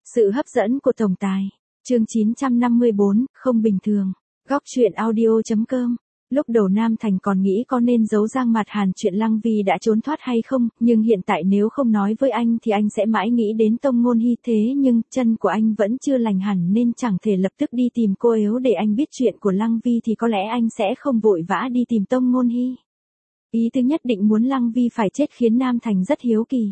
Sự hấp dẫn của tổng tài. Chương 954, không bình thường. Góc truyện audio.com. Lúc đầu Nam Thành còn nghĩ có nên giấu Giang Mạt Hàn chuyện Lăng Vi đã trốn thoát hay không, nhưng hiện tại nếu không nói với anh thì anh sẽ mãi nghĩ đến Tông Ngôn Hy, thế nhưng chân của anh vẫn chưa lành hẳn nên chẳng thể lập tức đi tìm cô yếu để anh biết chuyện của Lăng Vi thì có lẽ anh sẽ không vội vã đi tìm Tông Ngôn Hy. Ý tứ nhất định muốn Lăng Vi phải chết khiến Nam Thành rất hiếu kỳ.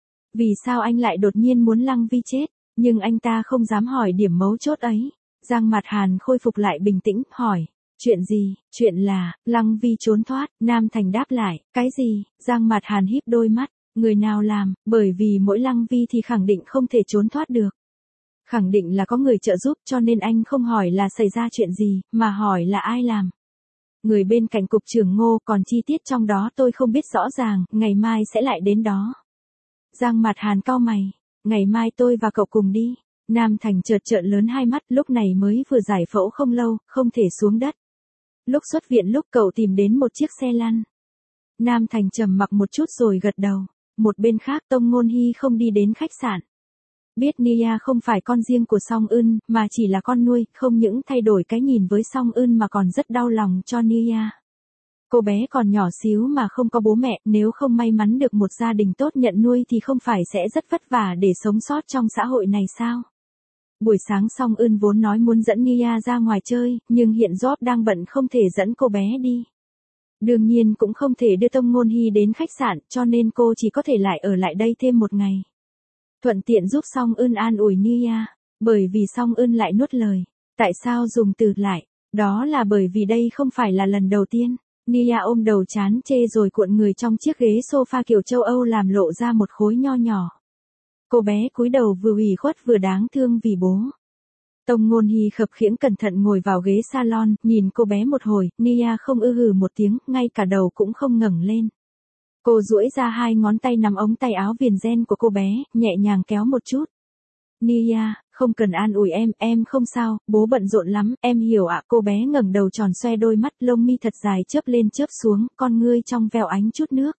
Vì sao anh lại đột nhiên muốn Lăng Vi chết, nhưng anh ta không dám hỏi điểm mấu chốt ấy. Giang Mạt Hàn khôi phục lại bình tĩnh, hỏi. Chuyện gì? Chuyện là, Lăng Vi trốn thoát. Nam Thành đáp lại, cái gì? Giang Mạt Hàn híp đôi mắt, người nào làm, bởi vì mỗi Lăng Vi thì khẳng định không thể trốn thoát được. Khẳng định là có người trợ giúp cho nên anh không hỏi là xảy ra chuyện gì, mà hỏi là ai làm. Người bên cạnh cục trưởng Ngô, còn chi tiết trong đó tôi không biết rõ ràng, ngày mai sẽ lại đến đó. Giang Mạt Hàn cau mày, ngày mai tôi và cậu cùng đi. Nam Thành chợt trợn lớn hai mắt, lúc này mới vừa giải phẫu không lâu, không thể xuống đất. Lúc xuất viện lúc cậu tìm đến một chiếc xe lăn. Nam Thành trầm mặc một chút rồi gật đầu. Một bên khác Tông Ngôn Hy không đi đến khách sạn. Biết Nia không phải con riêng của Song Eun, mà chỉ là con nuôi, không những thay đổi cái nhìn với Song Eun mà còn rất đau lòng cho Nia. Cô bé còn nhỏ xíu mà không có bố mẹ, nếu không may mắn được một gia đình tốt nhận nuôi thì không phải sẽ rất vất vả để sống sót trong xã hội này sao? Buổi sáng Song Eun vốn nói muốn dẫn Nia ra ngoài chơi, nhưng hiện Job đang bận không thể dẫn cô bé đi. Đương nhiên cũng không thể đưa Tông Ngôn Hy đến khách sạn, cho nên cô chỉ có thể lại ở lại đây thêm một ngày. Thuận tiện giúp Song Eun an ủi Nia, bởi vì Song Eun lại nuốt lời. Tại sao dùng từ lại? Đó là bởi vì đây không phải là lần đầu tiên. Nia ôm đầu chán chê rồi cuộn người trong chiếc ghế sofa kiểu châu Âu làm lộ ra một khối nho nhỏ. Cô bé cúi đầu vừa ủy khuất vừa đáng thương vì bố. Tông Ngôn Hy khập khiễng cẩn thận ngồi vào ghế salon, nhìn cô bé một hồi, Nia không hừ một tiếng, ngay cả đầu cũng không ngẩng lên. Cô duỗi ra hai ngón tay nắm ống tay áo viền ren của cô bé, nhẹ nhàng kéo một chút. Nia, không cần an ủi em không sao, bố bận rộn lắm, em hiểu ạ. Cô bé ngẩng đầu tròn xoe đôi mắt, lông mi thật dài chớp lên chớp xuống, con ngươi trong veo ánh chút nước.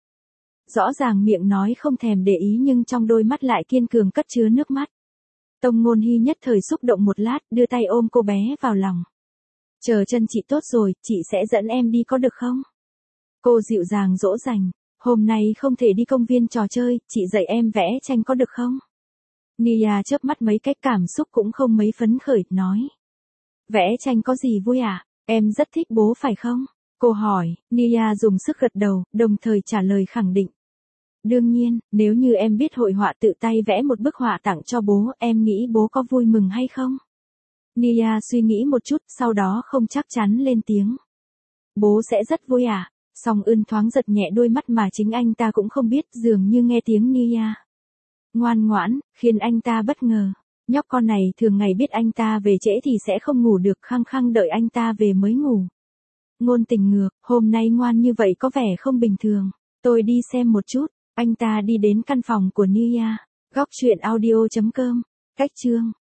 Rõ ràng miệng nói không thèm để ý nhưng trong đôi mắt lại kiên cường cất chứa nước mắt. Tông Ngôn Hy nhất thời xúc động một lát, đưa tay ôm cô bé vào lòng. Chờ chân chị tốt rồi, chị sẽ dẫn em đi có được không? Cô dịu dàng dỗ dành, hôm nay không thể đi công viên trò chơi, chị dạy em vẽ tranh có được không? Nia chớp mắt mấy cái, cảm xúc cũng không mấy phấn khởi, nói. Vẽ tranh có gì vui à? Em rất thích bố phải không? Cô hỏi, Nia dùng sức gật đầu, đồng thời trả lời khẳng định. Đương nhiên, nếu như em biết hội họa tự tay vẽ một bức họa tặng cho bố, em nghĩ bố có vui mừng hay không? Nia suy nghĩ một chút, sau đó không chắc chắn lên tiếng. Bố sẽ rất vui à? Song Eun thoáng giật nhẹ đôi mắt mà chính anh ta cũng không biết, dường như nghe tiếng Nia. Ngoan ngoãn, khiến anh ta bất ngờ. Nhóc con này thường ngày biết anh ta về trễ thì sẽ không ngủ được, khăng khăng đợi anh ta về mới ngủ. Ngôn Tình ngược, hôm nay ngoan như vậy có vẻ không bình thường. Tôi đi xem một chút. Anh ta đi đến căn phòng của Nia. Góc truyện audio.com. Cách chương